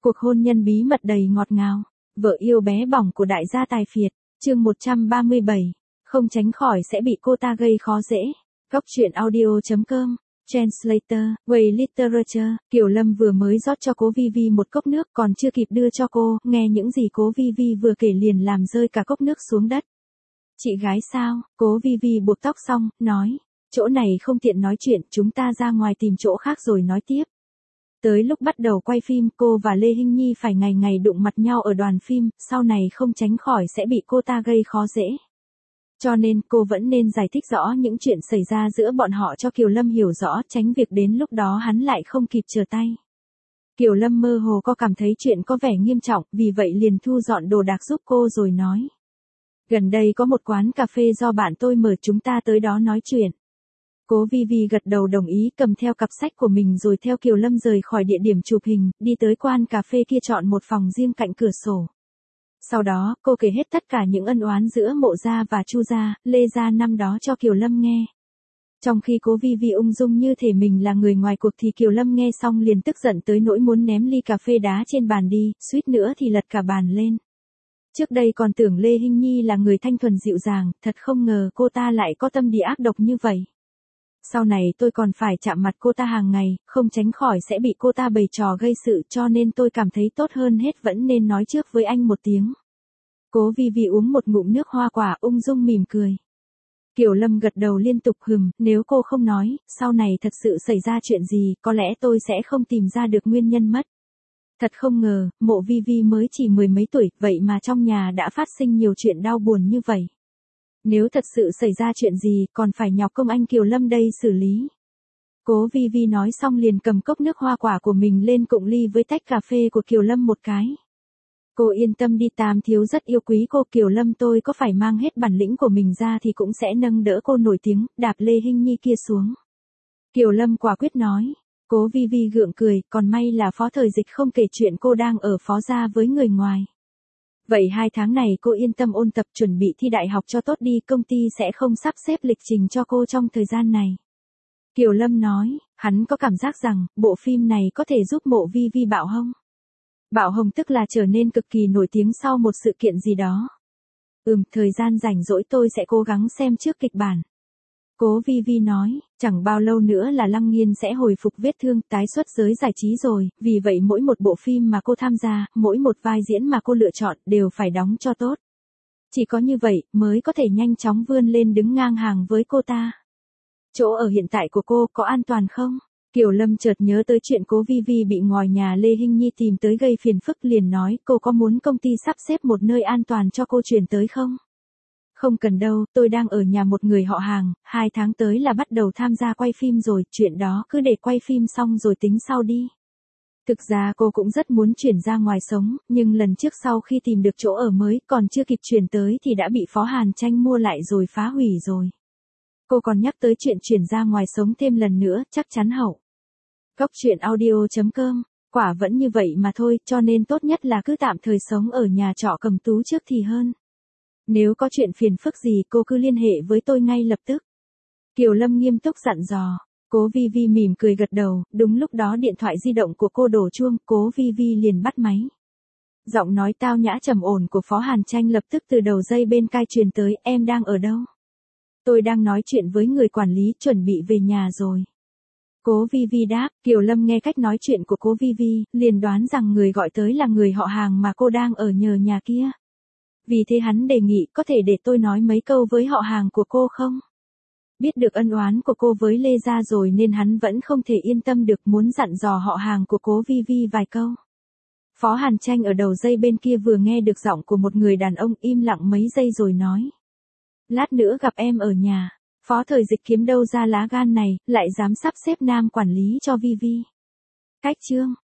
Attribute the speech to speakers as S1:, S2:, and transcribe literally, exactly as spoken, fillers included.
S1: Cuộc hôn nhân bí mật đầy ngọt ngào. Vợ yêu bé bỏng của đại gia tài phiệt. Chương một trăm ba mươi bảy. Không tránh khỏi sẽ bị cô ta gây khó dễ. Góc truyện audio chấm com. Translator, Way Literature. Kiều Lâm vừa mới rót cho cố Vi Vi một cốc nước, còn chưa kịp đưa cho cô, nghe những gì cố Vi Vi vừa kể liền làm rơi cả cốc nước xuống đất. Chị gái sao? Cố Vi Vi buộc tóc xong, nói. Chỗ này không tiện nói chuyện, chúng ta ra ngoài tìm chỗ khác rồi nói tiếp. Tới lúc bắt đầu quay phim, cô và Lê Hinh Nhi phải ngày ngày đụng mặt nhau ở đoàn phim, sau này không tránh khỏi sẽ bị cô ta gây khó dễ. Cho nên, cô vẫn nên giải thích rõ những chuyện xảy ra giữa bọn họ cho Kiều Lâm hiểu rõ, tránh việc đến lúc đó hắn lại không kịp trở tay. Kiều Lâm mơ hồ có cảm thấy chuyện có vẻ nghiêm trọng, vì vậy liền thu dọn đồ đạc giúp cô rồi nói. Gần đây có một quán cà phê do bạn tôi mở, chúng ta tới đó nói chuyện. Cố Vi Vi gật đầu đồng ý, cầm theo cặp sách của mình rồi theo Kiều Lâm rời khỏi địa điểm chụp hình, đi tới quán cà phê kia chọn một phòng riêng cạnh cửa sổ. Sau đó, cô kể hết tất cả những ân oán giữa Mộ gia và Chu gia, Lê gia năm đó cho Kiều Lâm nghe. Trong khi Cố Vi Vi ung dung như thể mình là người ngoài cuộc thì Kiều Lâm nghe xong liền tức giận tới nỗi muốn ném ly cà phê đá trên bàn đi, suýt nữa thì lật cả bàn lên. Trước đây còn tưởng Lê Hinh Nhi là người thanh thuần dịu dàng, thật không ngờ cô ta lại có tâm địa ác độc như vậy. Sau này tôi còn phải chạm mặt cô ta hàng ngày, không tránh khỏi sẽ bị cô ta bày trò gây sự, cho nên tôi cảm thấy tốt hơn hết vẫn nên nói trước với anh một tiếng. Cố Vi Vi uống một ngụm nước hoa quả, ung dung mỉm cười. Kiều Lâm gật đầu liên tục hừm, nếu cô không nói, sau này thật sự xảy ra chuyện gì, có lẽ tôi sẽ không tìm ra được nguyên nhân mất. Thật không ngờ, Mộ Vi Vi mới chỉ mười mấy tuổi, vậy mà trong nhà đã phát sinh nhiều chuyện đau buồn như vậy. Nếu thật sự xảy ra chuyện gì, còn phải nhọc công anh Kiều Lâm đây xử lý. Cố Vi Vi nói xong liền cầm cốc nước hoa quả của mình lên cụng ly với tách cà phê của Kiều Lâm một cái. Cô yên tâm đi, Tam thiếu rất yêu quý cô. Kiều Lâm tôi có phải mang hết bản lĩnh của mình ra thì cũng sẽ nâng đỡ cô nổi tiếng, đạp Lê Hinh Nhi kia xuống. Kiều Lâm quả quyết nói. Cố Vi Vi gượng cười, còn may là Phó Thời Dịch không kể chuyện cô đang ở Phó gia với người ngoài. Vậy hai tháng này cô yên tâm ôn tập chuẩn bị thi đại học cho tốt đi, công ty sẽ không sắp xếp lịch trình cho cô trong thời gian này. Kiều Lâm nói, hắn có cảm giác rằng, bộ phim này có thể giúp Mộ Vi Vi bạo hông. Bạo hồng tức là trở nên cực kỳ nổi tiếng sau một sự kiện gì đó. Ừm, thời gian rảnh rỗi tôi sẽ cố gắng xem trước kịch bản. Cố Vi Vi nói, chẳng bao lâu nữa là Lăng Nghiên sẽ hồi phục vết thương, tái xuất giới giải trí rồi, vì vậy mỗi một bộ phim mà cô tham gia, mỗi một vai diễn mà cô lựa chọn đều phải đóng cho tốt. Chỉ có như vậy mới có thể nhanh chóng vươn lên đứng ngang hàng với cô ta. Chỗ ở hiện tại của cô có an toàn không? Kiều Lâm chợt nhớ tới chuyện Cố Vi Vi bị ngòi nhà Lê Hinh Nhi tìm tới gây phiền phức liền nói, cô có muốn công ty sắp xếp một nơi an toàn cho cô chuyển tới không? Không cần đâu, tôi đang ở nhà một người họ hàng, hai tháng tới là bắt đầu tham gia quay phim rồi, chuyện đó cứ để quay phim xong rồi tính sau đi. Thực ra cô cũng rất muốn chuyển ra ngoài sống, nhưng lần trước sau khi tìm được chỗ ở mới, còn chưa kịp chuyển tới thì đã bị Phó Hàn Tranh mua lại rồi phá hủy rồi. Cô còn nhắc tới chuyện chuyển ra ngoài sống thêm lần nữa, chắc chắn hậu. Góc truyện audio chấm com, quả vẫn như vậy mà thôi, cho nên tốt nhất là cứ tạm thời sống ở nhà trọ Cẩm Tú trước thì hơn. Nếu có chuyện phiền phức gì cô cứ liên hệ với tôi ngay lập tức. Kiều Lâm nghiêm túc dặn dò. Cố Vi Vi mỉm cười gật đầu, đúng lúc đó điện thoại di động của cô đổ chuông, Cố Vi Vi liền bắt máy. Giọng nói tao nhã trầm ổn của Phó Hàn Tranh lập tức từ đầu dây bên tai truyền tới, em đang ở đâu? Tôi đang nói chuyện với người quản lý, chuẩn bị về nhà rồi. Cố Vi Vi đáp, Kiều Lâm nghe cách nói chuyện của Cố Vi Vi, liền đoán rằng người gọi tới là người họ hàng mà cô đang ở nhờ nhà kia. Vì thế hắn đề nghị, có thể để tôi nói mấy câu với họ hàng của cô không? Biết được ân oán của cô với Lê gia rồi nên hắn vẫn không thể yên tâm được, muốn dặn dò họ hàng của Cố Vi Vi vài câu. Phó Hàn Tranh ở đầu dây bên kia vừa nghe được giọng của một người đàn ông, im lặng mấy giây rồi nói. Lát nữa gặp em ở nhà. Phó Thời Dịch kiếm đâu ra lá gan này, lại dám sắp xếp nam quản lý cho Vi Vi. Cách chương.